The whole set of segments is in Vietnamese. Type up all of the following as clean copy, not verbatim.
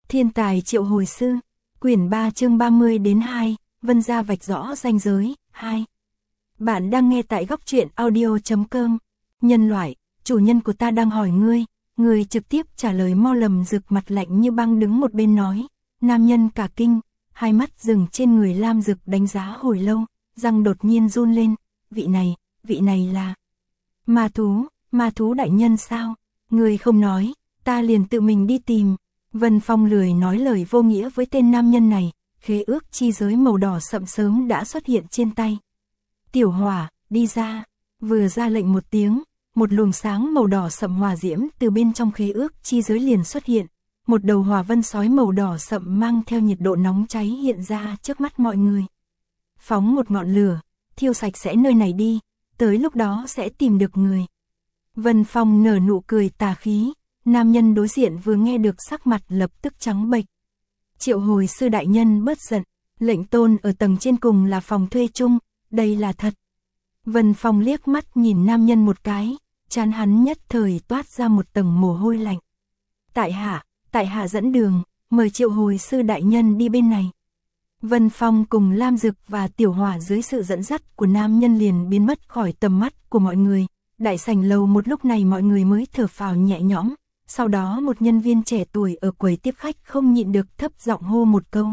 Thiên tài triệu hồi sư, quyển 3 chương 30 đến 2, Vân gia vạch rõ ranh giới, 2. Bạn đang nghe tại góc truyện audio.com. Nhân loại, chủ nhân của ta đang hỏi ngươi trực tiếp trả lời. Mo Lầm Dực mặt lạnh như băng đứng một bên nói. Nam nhân cả kinh, hai mắt dừng trên người Lam Dực đánh giá hồi lâu, răng đột nhiên run lên. Vị này là ma thú đại nhân sao? Ngươi không nói, ta liền tự mình đi tìm. Vân Phong lười nói lời vô nghĩa với tên nam nhân này, khế ước chi giới màu đỏ sậm sớm đã xuất hiện trên tay. Tiểu Hỏa, đi ra. Vừa ra lệnh một tiếng, một luồng sáng màu đỏ sậm hỏa diễm từ bên trong khế ước chi giới liền xuất hiện. Một đầu hỏa vân sói màu đỏ sậm mang theo nhiệt độ nóng cháy hiện ra trước mắt mọi người. Phóng một ngọn lửa, thiêu sạch sẽ nơi này đi, tới lúc đó sẽ tìm được người. Vân Phong nở nụ cười tà khí, nam nhân đối diện vừa nghe được sắc mặt lập tức trắng bệch. Triệu hồi sư đại nhân bớt giận, lệnh tôn ở tầng trên cùng là phòng thuê chung, đây là thật. Vân Phong liếc mắt nhìn nam nhân một cái, trán hắn nhất thời toát ra một tầng mồ hôi lạnh. Tại hạ dẫn đường, mời triệu hồi sư đại nhân đi bên này. Vân Phong cùng Lam Dực và Tiểu Hỏa dưới sự dẫn dắt của nam nhân liền biến mất khỏi tầm mắt của mọi người. Đại sảnh lầu một lúc này mọi người mới thở phào nhẹ nhõm. Sau đó một nhân viên trẻ tuổi ở quầy tiếp khách không nhịn được thấp giọng hô một câu.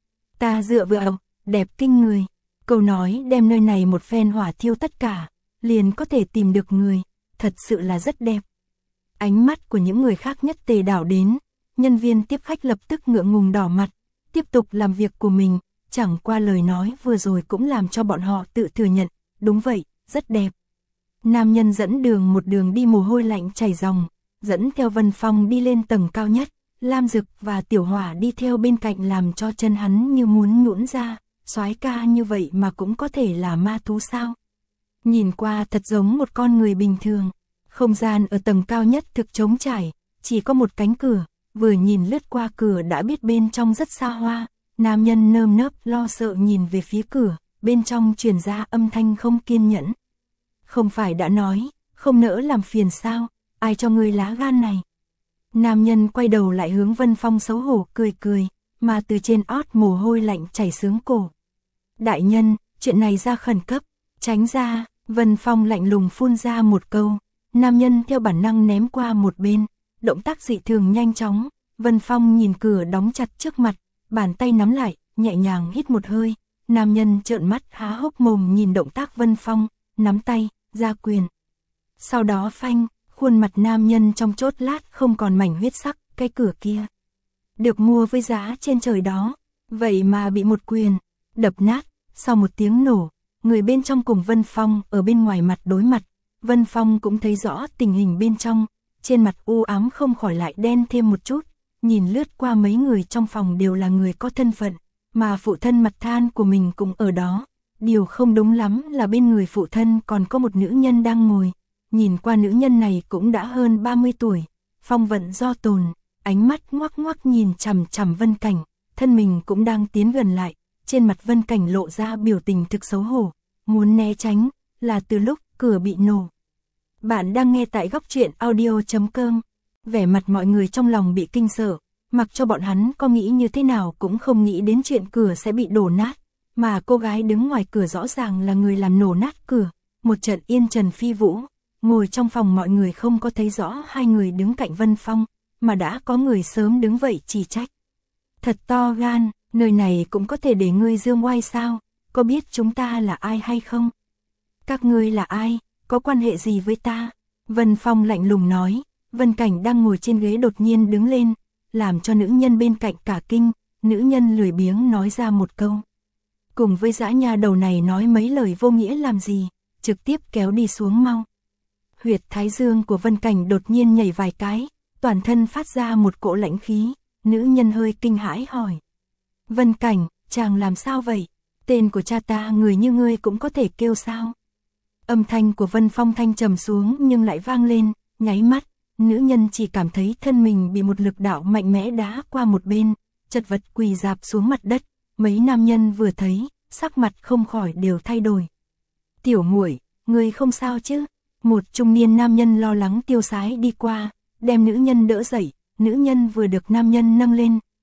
Ta dựa vào, đẹp kinh người. Câu nói đem nơi này một phen hỏa thiêu tất cả, liền có thể tìm được người, thật sự là rất đẹp. Ánh mắt của những người khác nhất tề đảo đến, nhân viên tiếp khách lập tức ngượng ngùng đỏ mặt, tiếp tục làm việc của mình, chẳng qua lời nói vừa rồi cũng làm cho bọn họ tự thừa nhận, đúng vậy, rất đẹp. Nam nhân dẫn đường một đường đi mồ hôi lạnh chảy ròng, dẫn theo Vân Phong đi lên tầng cao nhất, Lam Dực và Tiểu Hỏa đi theo bên cạnh làm cho chân hắn như muốn nhũn ra, soái ca như vậy mà cũng có thể là ma thú sao? Nhìn qua thật giống một con người bình thường, không gian ở tầng cao nhất thực trống trải, chỉ có một cánh cửa, vừa nhìn lướt qua cửa đã biết bên trong rất xa hoa, nam nhân nơm nớp lo sợ nhìn về phía cửa, bên trong truyền ra âm thanh không kiên nhẫn. Không phải đã nói, không nỡ làm phiền sao? Ai cho ngươi lá gan này? Nam nhân quay đầu lại hướng Vân Phong xấu hổ cười, mà từ trên ót mồ hôi lạnh chảy xuống cổ. Đại nhân, chuyện này ra khẩn cấp, tránh ra. Vân Phong lạnh lùng phun ra một câu, nam nhân theo bản năng ném qua một bên, động tác dị thường nhanh chóng. Vân Phong nhìn cửa đóng chặt trước mặt, bàn tay nắm lại, nhẹ nhàng hít một hơi. Nam nhân trợn mắt há hốc mồm nhìn động tác Vân Phong, nắm tay, ra quyền. Sau đó phanh, khuôn mặt nam nhân trong chốt lát không còn mảnh huyết sắc, cái cửa kia được mua với giá trên trời đó, vậy mà bị một quyền đập nát. Sau một tiếng nổ, người bên trong cùng Vân Phong ở bên ngoài mặt đối mặt, Vân Phong cũng thấy rõ tình hình bên trong, trên mặt u ám không khỏi lại đen thêm một chút, nhìn lướt qua mấy người trong phòng đều là người có thân phận, mà phụ thân Mặt Than của mình cũng ở đó. Điều không đúng lắm là bên người phụ thân còn có một nữ nhân đang ngồi, nhìn qua nữ nhân này cũng đã hơn 30 tuổi, phong vận do tồn, ánh mắt ngoắc ngoắc nhìn chằm chằm Vân Cảnh, thân mình cũng đang tiến gần lại, trên mặt Vân Cảnh lộ ra biểu tình thực xấu hổ, muốn né tránh, là từ lúc cửa bị nổ. Bạn đang nghe tại góc truyện audio.com, vẻ mặt mọi người trong lòng bị kinh sợ, mặc cho bọn hắn có nghĩ như thế nào cũng không nghĩ đến chuyện cửa sẽ bị đổ nát, mà cô gái đứng ngoài cửa rõ ràng là người làm nổ nát cửa, một trận yên trần phi vũ. Ngồi trong phòng mọi người không có thấy rõ hai người đứng cạnh Vân Phong, mà đã có người sớm đứng vậy chỉ trách. Thật to gan, nơi này cũng có thể để ngươi dương oai sao, có biết chúng ta là ai hay không? Các ngươi là ai, có quan hệ gì với ta? Vân Phong lạnh lùng nói. Vân Cảnh đang ngồi trên ghế đột nhiên đứng lên, làm cho nữ nhân bên cạnh cả kinh, nữ nhân lười biếng nói ra một câu. Cùng với dã nha đầu này nói mấy lời vô nghĩa làm gì, trực tiếp kéo đi xuống mau. Huyệt thái dương của Vân Cảnh đột nhiên nhảy vài cái, toàn thân phát ra một cỗ lãnh khí, nữ nhân hơi kinh hãi hỏi. Vân Cảnh, chàng làm sao vậy? Tên của cha ta người như ngươi cũng có thể kêu sao? Âm thanh của Vân Phong thanh trầm xuống nhưng lại vang lên, nháy mắt, nữ nhân chỉ cảm thấy thân mình bị một lực đạo mạnh mẽ đá qua một bên, chật vật quỳ rạp xuống mặt đất, mấy nam nhân vừa thấy, sắc mặt không khỏi đều thay đổi. Tiểu muội, ngươi không sao chứ? Một trung niên nam nhân lo lắng tiêu sái đi qua, đem nữ nhân đỡ dậy, nữ nhân vừa được nam nhân nâng lên,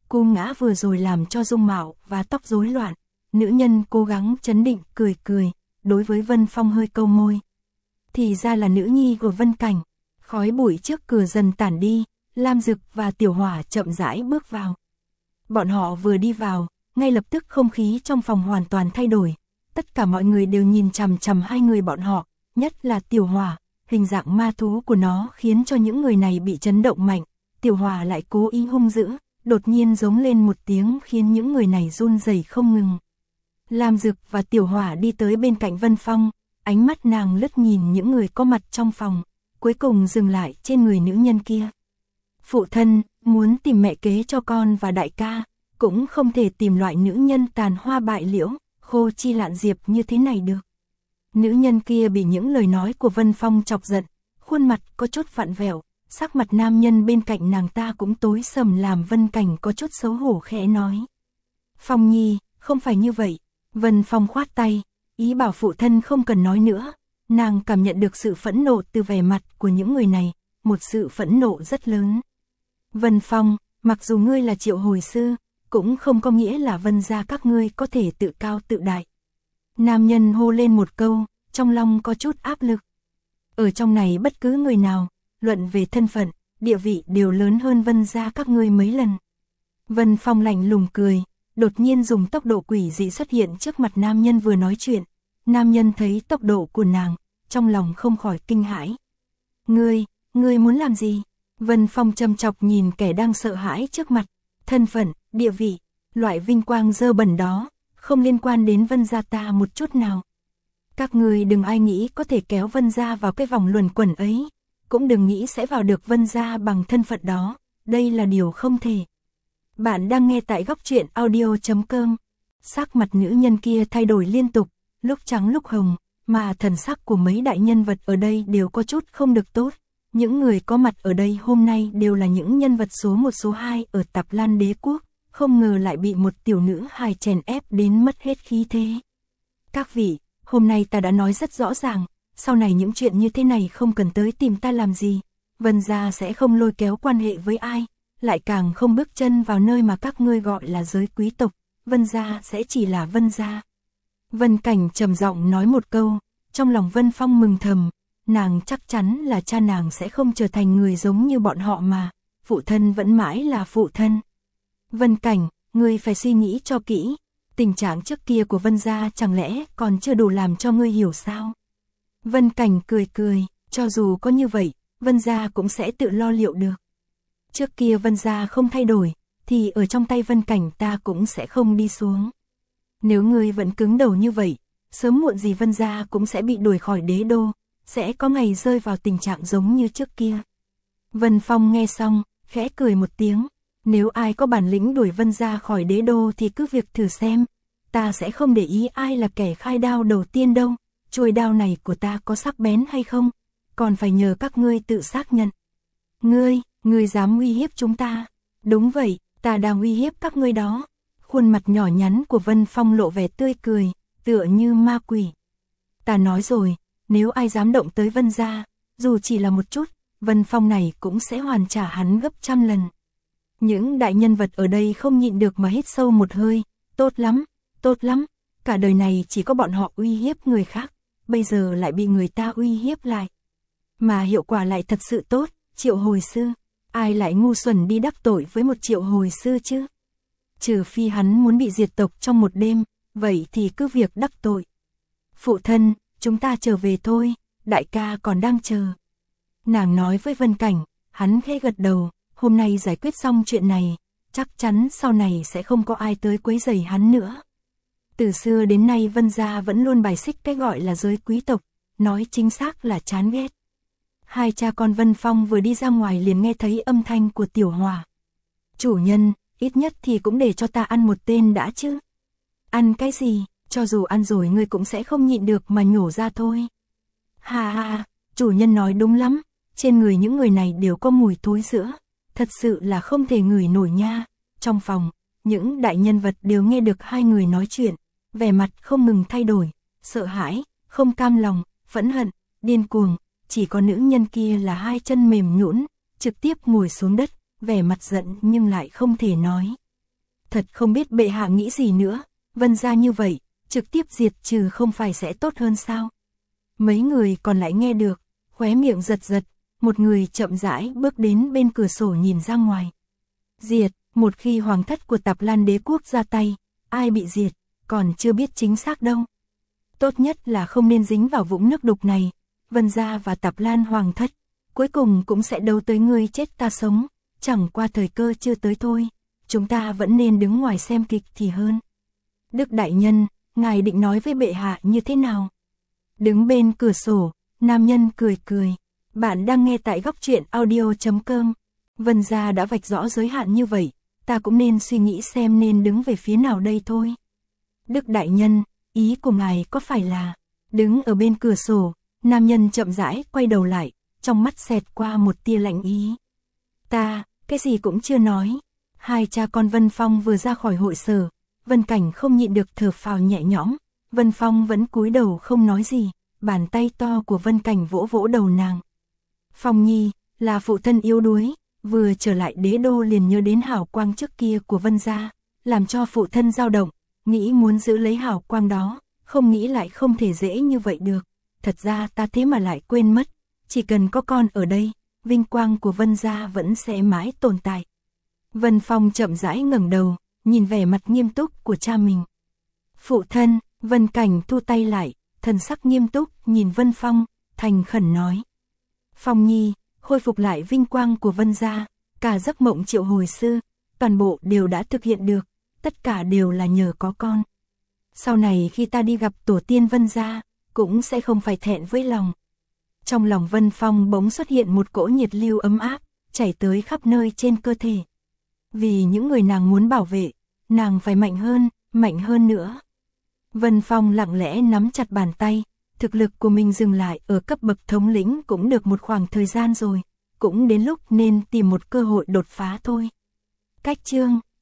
Cô ngã vừa rồi làm cho dung mạo và tóc rối loạn. Nữ nhân cố gắng trấn định cười cười, đối với Vân Phong hơi câu môi. Thì ra là nữ nhi của Vân Cảnh. Khói bụi trước cửa dần tản đi, Lam Dực và Tiểu Hỏa chậm rãi bước vào. Bọn họ vừa đi vào, ngay lập tức không khí trong phòng hoàn toàn thay đổi. Tất cả mọi người đều nhìn chằm chằm hai người bọn họ, nhất là Tiểu Hỏa. Hình dạng ma thú của nó khiến cho những người này bị chấn động mạnh. Tiểu Hỏa lại cố ý hung dữ, đột nhiên giống lên một tiếng khiến những người này run rẩy không ngừng. Lam Dực và Tiểu Hỏa đi tới bên cạnh Vân Phong, ánh mắt nàng lướt nhìn những người có mặt trong phòng, cuối cùng dừng lại trên người nữ nhân kia. Phụ thân, muốn tìm mẹ kế cho con và đại ca, cũng không thể tìm loại nữ nhân tàn hoa bại liễu, khô chi lạn diệp như thế này được. Nữ nhân kia bị những lời nói của Vân Phong chọc giận, khuôn mặt có chút vặn vẹo, sắc mặt nam nhân bên cạnh nàng ta cũng tối sầm làm Vân Cảnh có chút xấu hổ khẽ nói. Phong Nhi, không phải như vậy. Vân Phong khoát tay, ý bảo phụ thân không cần nói nữa. Nàng cảm nhận được sự phẫn nộ từ vẻ mặt của những người này, một sự phẫn nộ rất lớn. Vân Phong, mặc dù ngươi là Triệu Hồi Sư, cũng không có nghĩa là Vân gia các ngươi có thể tự cao tự đại. Nam nhân hô lên một câu, trong lòng có chút áp lực. Ở trong này bất cứ người nào, luận về thân phận, địa vị đều lớn hơn Vân gia các ngươi mấy lần. Vân Phong lạnh lùng cười, đột nhiên dùng tốc độ quỷ dị xuất hiện trước mặt nam nhân vừa nói chuyện. Nam nhân thấy tốc độ của nàng, trong lòng không khỏi kinh hãi. Ngươi muốn làm gì? Vân Phong châm chọc nhìn kẻ đang sợ hãi trước mặt. Thân phận, địa vị, loại vinh quang dơ bẩn đó, không liên quan đến Vân gia ta một chút nào. Các ngươi đừng ai nghĩ có thể kéo Vân gia vào cái vòng luẩn quẩn ấy, cũng đừng nghĩ sẽ vào được Vân gia bằng thân phận đó, đây là điều không thể. Bạn đang nghe tại góc truyện audio.com. Sắc mặt nữ nhân kia thay đổi liên tục, lúc trắng lúc hồng, mà thần sắc của mấy đại nhân vật ở đây đều có chút không được tốt. Những người có mặt ở đây hôm nay đều là những nhân vật số 1 số 2 ở Tạp Lan Đế Quốc, không ngờ lại bị một tiểu nữ hài chèn ép đến mất hết khí thế. Các vị, hôm nay ta đã nói rất rõ ràng, sau này những chuyện như thế này không cần tới tìm ta làm gì. Vân gia sẽ không lôi kéo quan hệ với ai, lại càng không bước chân vào nơi mà các ngươi gọi là giới quý tộc. Vân gia sẽ chỉ là Vân gia. Vân Cảnh trầm giọng nói một câu, trong lòng Vân Phong mừng thầm, nàng chắc chắn là cha nàng sẽ không trở thành người giống như bọn họ mà, phụ thân vẫn mãi là phụ thân. Vân Cảnh, ngươi phải suy nghĩ cho kỹ, tình trạng trước kia của Vân gia chẳng lẽ còn chưa đủ làm cho ngươi hiểu sao? Vân Cảnh cười cười, cho dù có như vậy, Vân gia cũng sẽ tự lo liệu được. Trước kia Vân gia không thay đổi, thì ở trong tay Vân Cảnh ta cũng sẽ không đi xuống. Nếu ngươi vẫn cứng đầu như vậy, sớm muộn gì Vân gia cũng sẽ bị đuổi khỏi đế đô, sẽ có ngày rơi vào tình trạng giống như trước kia. Vân Phong nghe xong, khẽ cười một tiếng, nếu ai có bản lĩnh đuổi Vân gia khỏi đế đô thì cứ việc thử xem, ta sẽ không để ý ai là kẻ khai đao đầu tiên đâu, chuôi đao này của ta có sắc bén hay không, còn phải nhờ các ngươi tự xác nhận. Ngươi dám uy hiếp chúng ta? Đúng vậy, ta đang uy hiếp các ngươi đó. Khuôn mặt nhỏ nhắn của Vân Phong lộ vẻ tươi cười, tựa như ma quỷ. Ta nói rồi, nếu ai dám động tới Vân gia, dù chỉ là một chút, Vân Phong này cũng sẽ hoàn trả hắn gấp trăm lần. Những đại nhân vật ở đây không nhịn được mà hít sâu một hơi, tốt lắm, cả đời này chỉ có bọn họ uy hiếp người khác, bây giờ lại bị người ta uy hiếp lại. Mà hiệu quả lại thật sự tốt, Triệu Hồi Sư, ai lại ngu xuẩn đi đắc tội với một Triệu Hồi Sư chứ? Trừ phi hắn muốn bị diệt tộc trong một đêm, vậy thì cứ việc đắc tội. Phụ thân, chúng ta trở về thôi, đại ca còn đang chờ. Nàng nói với Vân Cảnh, hắn khẽ gật đầu, hôm nay giải quyết xong chuyện này, chắc chắn sau này sẽ không có ai tới quấy rầy hắn nữa. Từ xưa đến nay Vân gia vẫn luôn bài xích cái gọi là giới quý tộc, nói chính xác là chán ghét. Hai cha con Vân Phong vừa đi ra ngoài liền nghe thấy âm thanh của Tiểu Hỏa. Chủ nhân, ít nhất thì cũng để cho ta ăn một tên đã chứ. Ăn cái gì, cho dù ăn rồi ngươi cũng sẽ không nhịn được mà nhổ ra thôi. Ha, chủ nhân nói đúng lắm, trên người những người này đều có mùi thối sữa, thật sự là không thể ngửi nổi nha. Trong phòng, những đại nhân vật đều nghe được hai người nói chuyện, vẻ mặt không ngừng thay đổi, sợ hãi, không cam lòng, phẫn hận, điên cuồng, chỉ có nữ nhân kia là hai chân mềm nhũn, trực tiếp ngồi xuống đất, vẻ mặt giận nhưng lại không thể nói. Thật không biết bệ hạ nghĩ gì nữa, Vân gia như vậy, trực tiếp diệt trừ không phải sẽ tốt hơn sao? Mấy người còn lại nghe được, khóe miệng giật giật, một người chậm rãi bước đến bên cửa sổ nhìn ra ngoài. Diệt, một khi hoàng thất của Tạp Lan đế quốc ra tay, ai bị diệt, còn chưa biết chính xác đâu. Tốt nhất là không nên dính vào vũng nước đục này, Vân gia và Tạp Lan hoàng thất, cuối cùng cũng sẽ đấu tới ngươi chết ta sống, chẳng qua thời cơ chưa tới thôi, chúng ta vẫn nên đứng ngoài xem kịch thì hơn. Đức đại nhân, ngài định nói với bệ hạ như thế nào? Đứng bên cửa sổ, nam nhân cười cười, bạn đang nghe tại góc truyện audio.com. Vân gia đã vạch rõ giới hạn như vậy, ta cũng nên suy nghĩ xem nên đứng về phía nào đây thôi. Đức đại nhân, ý của ngài có phải là... Đứng ở bên cửa sổ, nam nhân chậm rãi quay đầu lại, trong mắt xẹt qua một tia lạnh ý. Ta, cái gì cũng chưa nói. Hai cha con Vân Phong vừa ra khỏi hội sở, Vân Cảnh không nhịn được thở phào nhẹ nhõm, Vân Phong vẫn cúi đầu không nói gì, bàn tay to của Vân Cảnh vỗ vỗ đầu nàng. Phong Nhi, là phụ thân yếu đuối, vừa trở lại đế đô liền nhớ đến hào quang trước kia của Vân gia, làm cho phụ thân dao động, nghĩ muốn giữ lấy hào quang đó, không nghĩ lại không thể dễ như vậy được. Thật ra ta thế mà lại quên mất, chỉ cần có con ở đây, vinh quang của Vân gia vẫn sẽ mãi tồn tại. Vân Phong chậm rãi ngẩng đầu, nhìn vẻ mặt nghiêm túc của cha mình. Phụ thân, Vân Cảnh thu tay lại, thần sắc nghiêm túc nhìn Vân Phong, thành khẩn nói. Phong Nhi, khôi phục lại vinh quang của Vân gia, cả giấc mộng triệu hồi xưa, toàn bộ đều đã thực hiện được, tất cả đều là nhờ có con. Sau này khi ta đi gặp tổ tiên Vân gia, cũng sẽ không phải thẹn với lòng. Trong lòng Vân Phong bỗng xuất hiện một cỗ nhiệt lưu ấm áp, chảy tới khắp nơi trên cơ thể. Vì những người nàng muốn bảo vệ, nàng phải mạnh hơn nữa. Vân Phong lặng lẽ nắm chặt bàn tay, thực lực của mình dừng lại ở cấp bậc thống lĩnh cũng được một khoảng thời gian rồi, cũng đến lúc nên tìm một cơ hội đột phá thôi. Cách chương